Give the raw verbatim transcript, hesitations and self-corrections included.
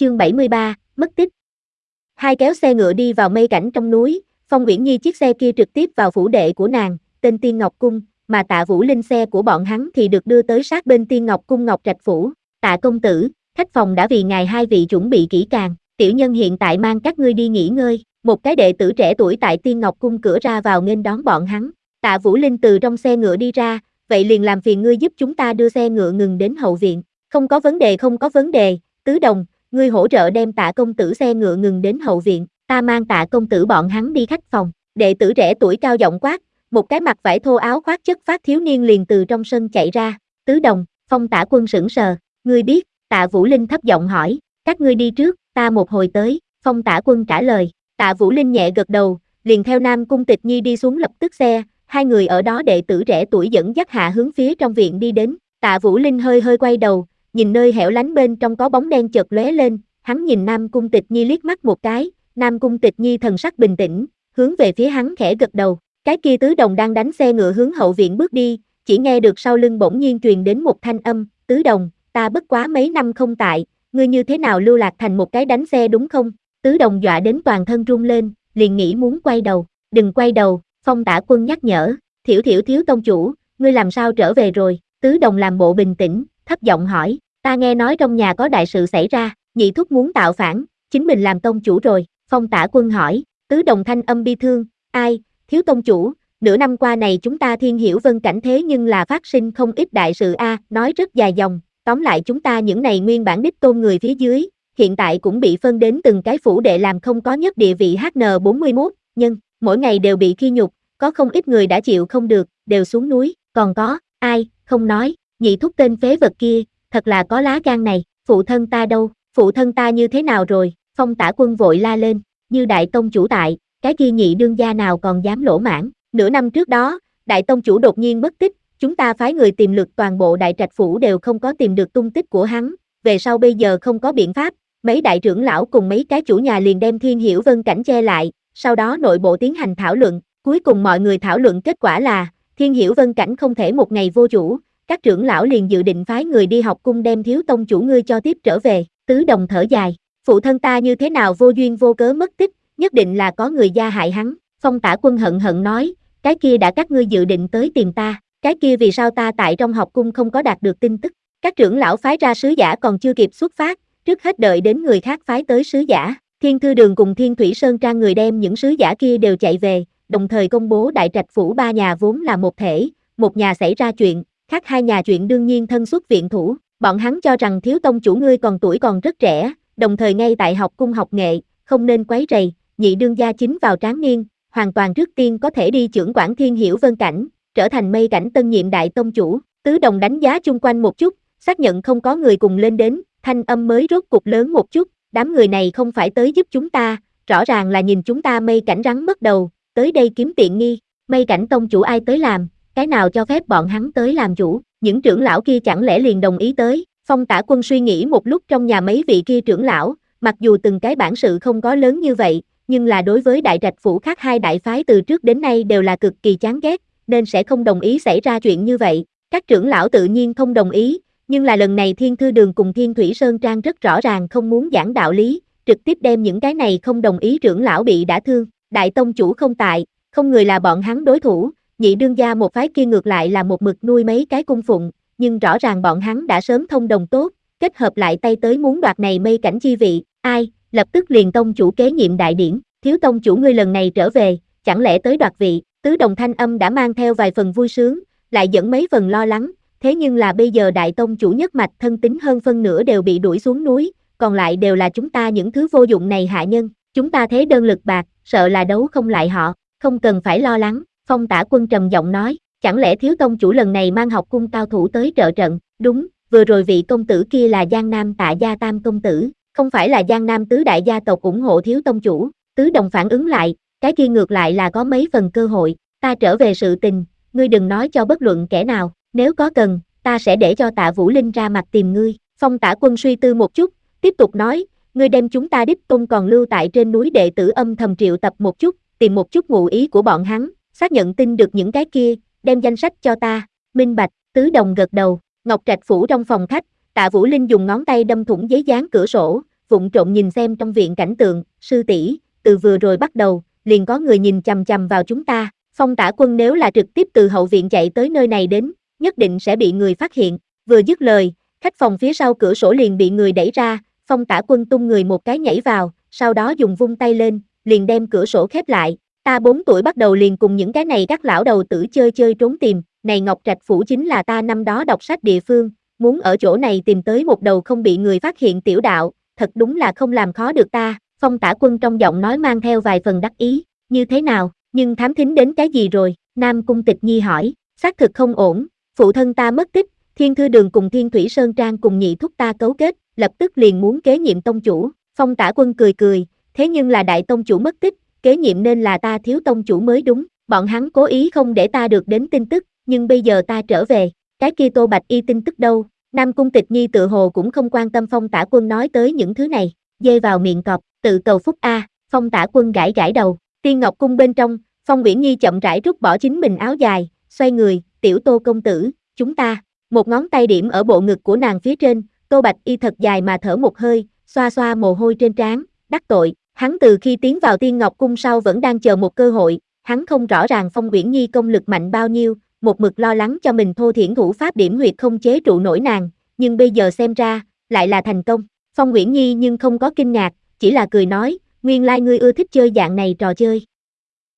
chương bảy mươi ba, mất tích. Hai kéo xe ngựa đi vào mây cảnh trong núi, Phong Uyển Nhi chiếc xe kia trực tiếp vào phủ đệ của nàng, tên Tiên Ngọc Cung, mà Tạ Vũ Linh xe của bọn hắn thì được đưa tới sát bên Tiên Ngọc Cung Ngọc Trạch phủ. Tạ công tử, khách phòng đã vì ngài hai vị chuẩn bị kỹ càng, tiểu nhân hiện tại mang các ngươi đi nghỉ ngơi. Một cái đệ tử trẻ tuổi tại Tiên Ngọc Cung cửa ra vào nghênh đón bọn hắn. Tạ Vũ Linh từ trong xe ngựa đi ra, vậy liền làm phiền ngươi giúp chúng ta đưa xe ngựa ngừng đến hậu viện. Không có vấn đề không có vấn đề, Tứ Đồng, ngươi hỗ trợ đem Tạ công tử xe ngựa ngừng đến hậu viện, ta mang Tạ công tử bọn hắn đi khách phòng. Đệ tử trẻ tuổi cao giọng quát, một cái mặc vải thô áo khoác chất phát thiếu niên liền từ trong sân chạy ra. Tứ Đồng, Phong Tả Quân sững sờ, ngươi biết? Tạ Vũ Linh thấp giọng hỏi, các ngươi đi trước, ta một hồi tới. Phong Tả Quân trả lời. Tạ Vũ Linh nhẹ gật đầu, liền theo Nam Cung Tịch Nhi đi xuống lập tức xe, hai người ở đó đệ tử trẻ tuổi dẫn dắt hạ hướng phía trong viện đi đến. Tạ Vũ Linh hơi hơi quay đầu, nhìn nơi hẻo lánh bên trong có bóng đen chợt lóe lên, hắn nhìn Nam Cung Tịch Nhi liếc mắt một cái, Nam Cung Tịch Nhi thần sắc bình tĩnh, hướng về phía hắn khẽ gật đầu. Cái kia Tứ Đồng đang đánh xe ngựa hướng hậu viện bước đi, chỉ nghe được sau lưng bỗng nhiên truyền đến một thanh âm, Tứ Đồng, ta bất quá mấy năm không tại, ngươi như thế nào lưu lạc thành một cái đánh xe đúng không? Tứ Đồng dọa đến toàn thân run lên, liền nghĩ muốn quay đầu, đừng quay đầu, Phong Tả Quân nhắc nhở, Thiểu Thiểu thiếu tông chủ, ngươi làm sao trở về rồi? Tứ Đồng làm bộ bình tĩnh, thấp giọng hỏi, ta nghe nói trong nhà có đại sự xảy ra, nhị thúc muốn tạo phản, chính mình làm tông chủ rồi. Phong Tả Quân hỏi, Tứ Đồng thanh âm bi thương, ai, thiếu tông chủ, nửa năm qua này chúng ta Thiên Hiểu Vân cảnh thế nhưng là phát sinh không ít đại sự a, nói rất dài dòng, tóm lại chúng ta những này nguyên bản đích tôn người phía dưới, hiện tại cũng bị phân đến từng cái phủ đệ làm không có nhất địa vị hát en bốn mươi mốt, nhưng, mỗi ngày đều bị khi nhục, có không ít người đã chịu không được, đều xuống núi, còn có, ai, không nói, nhị thúc tên phế vật kia, thật là có lá gan này, phụ thân ta đâu, phụ thân ta như thế nào rồi? Phong Tả Quân vội la lên, như đại tông chủ tại, cái kia nhị đương gia nào còn dám lỗ mãng, nửa năm trước đó, đại tông chủ đột nhiên mất tích, chúng ta phái người tìm lượt toàn bộ đại trạch phủ đều không có tìm được tung tích của hắn, về sau bây giờ không có biện pháp, mấy đại trưởng lão cùng mấy cái chủ nhà liền đem Thiên Hiểu Vân cảnh che lại, sau đó nội bộ tiến hành thảo luận, cuối cùng mọi người thảo luận kết quả là, Thiên Hiểu Vân cảnh không thể một ngày vô chủ, các trưởng lão liền dự định phái người đi học cung đem thiếu tông chủ ngươi cho tiếp trở về. Tứ Đồng thở dài, phụ thân ta như thế nào vô duyên vô cớ mất tích, nhất định là có người gia hại hắn. Phong Tả Quân hận hận nói, cái kia đã các ngươi dự định tới tìm ta, cái kia vì sao ta tại trong học cung không có đạt được tin tức, các trưởng lão phái ra sứ giả còn chưa kịp xuất phát, trước hết đợi đến người khác phái tới sứ giả, Thiên Thư Đường cùng Thiên Thủy Sơn Trang người đem những sứ giả kia đều chạy về, đồng thời công bố đại trạch phủ ba nhà vốn là một thể, một nhà xảy ra chuyện, khác hai nhà chuyện đương nhiên thân xuất viện thủ, bọn hắn cho rằng thiếu tông chủ ngươi còn tuổi còn rất trẻ, đồng thời ngay tại học cung học nghệ, không nên quấy rầy, nhị đương gia chính vào tráng niên, hoàn toàn trước tiên có thể đi chưởng quản Thiên Hiểu Vân cảnh, trở thành mây cảnh tân nhiệm đại tông chủ. Tứ Đồng đánh giá chung quanh một chút, xác nhận không có người cùng lên đến, thanh âm mới rốt cục lớn một chút, đám người này không phải tới giúp chúng ta, rõ ràng là nhìn chúng ta mây cảnh rắn mất đầu, tới đây kiếm tiện nghi, mây cảnh tông chủ ai tới làm, cái nào cho phép bọn hắn tới làm chủ, những trưởng lão kia chẳng lẽ liền đồng ý tới. Phong Tả Quân suy nghĩ một lúc trong nhà mấy vị kia trưởng lão, mặc dù từng cái bản sự không có lớn như vậy, nhưng là đối với đại trạch phủ khác hai đại phái từ trước đến nay đều là cực kỳ chán ghét, nên sẽ không đồng ý xảy ra chuyện như vậy. Các trưởng lão tự nhiên không đồng ý, nhưng là lần này Thiên Thư Đường cùng Thiên Thủy Sơn Trang rất rõ ràng không muốn giảng đạo lý, trực tiếp đem những cái này không đồng ý trưởng lão bị đả thương. Đại tông chủ không tại, không người là bọn hắn đối thủ, nhị đương gia một phái kia ngược lại là một mực nuôi mấy cái cung phụng, nhưng rõ ràng bọn hắn đã sớm thông đồng tốt, kết hợp lại tay tới muốn đoạt này mây cảnh chi vị, ai, lập tức liền tông chủ kế nhiệm đại điển, thiếu tông chủ ngươi lần này trở về, chẳng lẽ tới đoạt vị? Tứ Đồng thanh âm đã mang theo vài phần vui sướng, lại dẫn mấy phần lo lắng, thế nhưng là bây giờ đại tông chủ nhất mạch thân tín hơn phân nửa đều bị đuổi xuống núi, còn lại đều là chúng ta những thứ vô dụng này hạ nhân, chúng ta thế đơn lực bạc, sợ là đấu không lại họ, không cần phải lo lắng. Phong Tả Quân trầm giọng nói, chẳng lẽ thiếu tông chủ lần này mang học cung cao thủ tới trợ trận? Đúng, vừa rồi vị công tử kia là Giang Nam Tạ gia tam công tử, không phải là Giang Nam tứ đại gia tộc ủng hộ thiếu tông chủ. Tứ Đồng phản ứng lại, cái kia ngược lại là có mấy phần cơ hội, ta trở về sự tình, ngươi đừng nói cho bất luận kẻ nào, nếu có cần, ta sẽ để cho Tạ Vũ Linh ra mặt tìm ngươi. Phong Tả Quân suy tư một chút, tiếp tục nói, ngươi đem chúng ta đích tôn còn lưu tại trên núi đệ tử âm thầm triệu tập một chút, tìm một chút ngụ ý của bọn hắn, xác nhận tin được những cái kia, đem danh sách cho ta. Minh bạch. Tứ Đồng gật đầu. Ngọc Trạch phủ trong phòng khách, Tạ Vũ Linh dùng ngón tay đâm thủng giấy dán cửa sổ, vụng trộm nhìn xem trong viện cảnh tượng, sư tỷ, từ vừa rồi bắt đầu, liền có người nhìn chằm chằm vào chúng ta, Phong Tả Quân nếu là trực tiếp từ hậu viện chạy tới nơi này đến, nhất định sẽ bị người phát hiện, vừa dứt lời, khách phòng phía sau cửa sổ liền bị người đẩy ra, Phong Tả Quân tung người một cái nhảy vào, sau đó dùng vung tay lên, liền đem cửa sổ khép lại, ta bốn tuổi bắt đầu liền cùng những cái này các lão đầu tử chơi chơi trốn tìm, này Ngọc Trạch Phủ chính là ta năm đó đọc sách địa phương, muốn ở chỗ này tìm tới một đầu không bị người phát hiện tiểu đạo, thật đúng là không làm khó được ta, Phong Tả Quân trong giọng nói mang theo vài phần đắc ý, như thế nào, nhưng thám thính đến cái gì rồi, Nam Cung Tịch Nhi hỏi, xác thực không ổn, phụ thân ta mất tích, Thiên Thư Đường cùng Thiên Thủy Sơn Trang cùng nhị thúc ta cấu kết, lập tức liền muốn kế nhiệm tông chủ, Phong Tả Quân cười cười, thế nhưng là đại tông chủ mất tích, kế nhiệm nên là ta thiếu tông chủ mới đúng, bọn hắn cố ý không để ta được đến tin tức, nhưng bây giờ ta trở về, cái kia Tô Bạch Y tin tức đâu, Nam Cung Tịch Nhi tự hồ cũng không quan tâm Phong Tả Quân nói tới những thứ này, dê vào miệng cọp, tự cầu phúc a, Phong Tả Quân gãi gãi đầu, Tiên Ngọc Cung bên trong, Phong Uyển Nhi chậm rãi rút bỏ chính mình áo dài, xoay người, tiểu Tô công tử, chúng ta, một ngón tay điểm ở bộ ngực của nàng phía trên, Tô Bạch Y thật dài mà thở một hơi, xoa xoa mồ hôi trên trán, đắc tội, hắn từ khi tiến vào Tiên Ngọc Cung sau vẫn đang chờ một cơ hội, hắn không rõ ràng Phong Uyển Nhi công lực mạnh bao nhiêu, một mực lo lắng cho mình thô thiển thủ pháp điểm huyệt không chế trụ nổi nàng, nhưng bây giờ xem ra, lại là thành công, Phong Uyển Nhi nhưng không có kinh ngạc, chỉ là cười nói, nguyên lai ngươi ưa thích chơi dạng này trò chơi,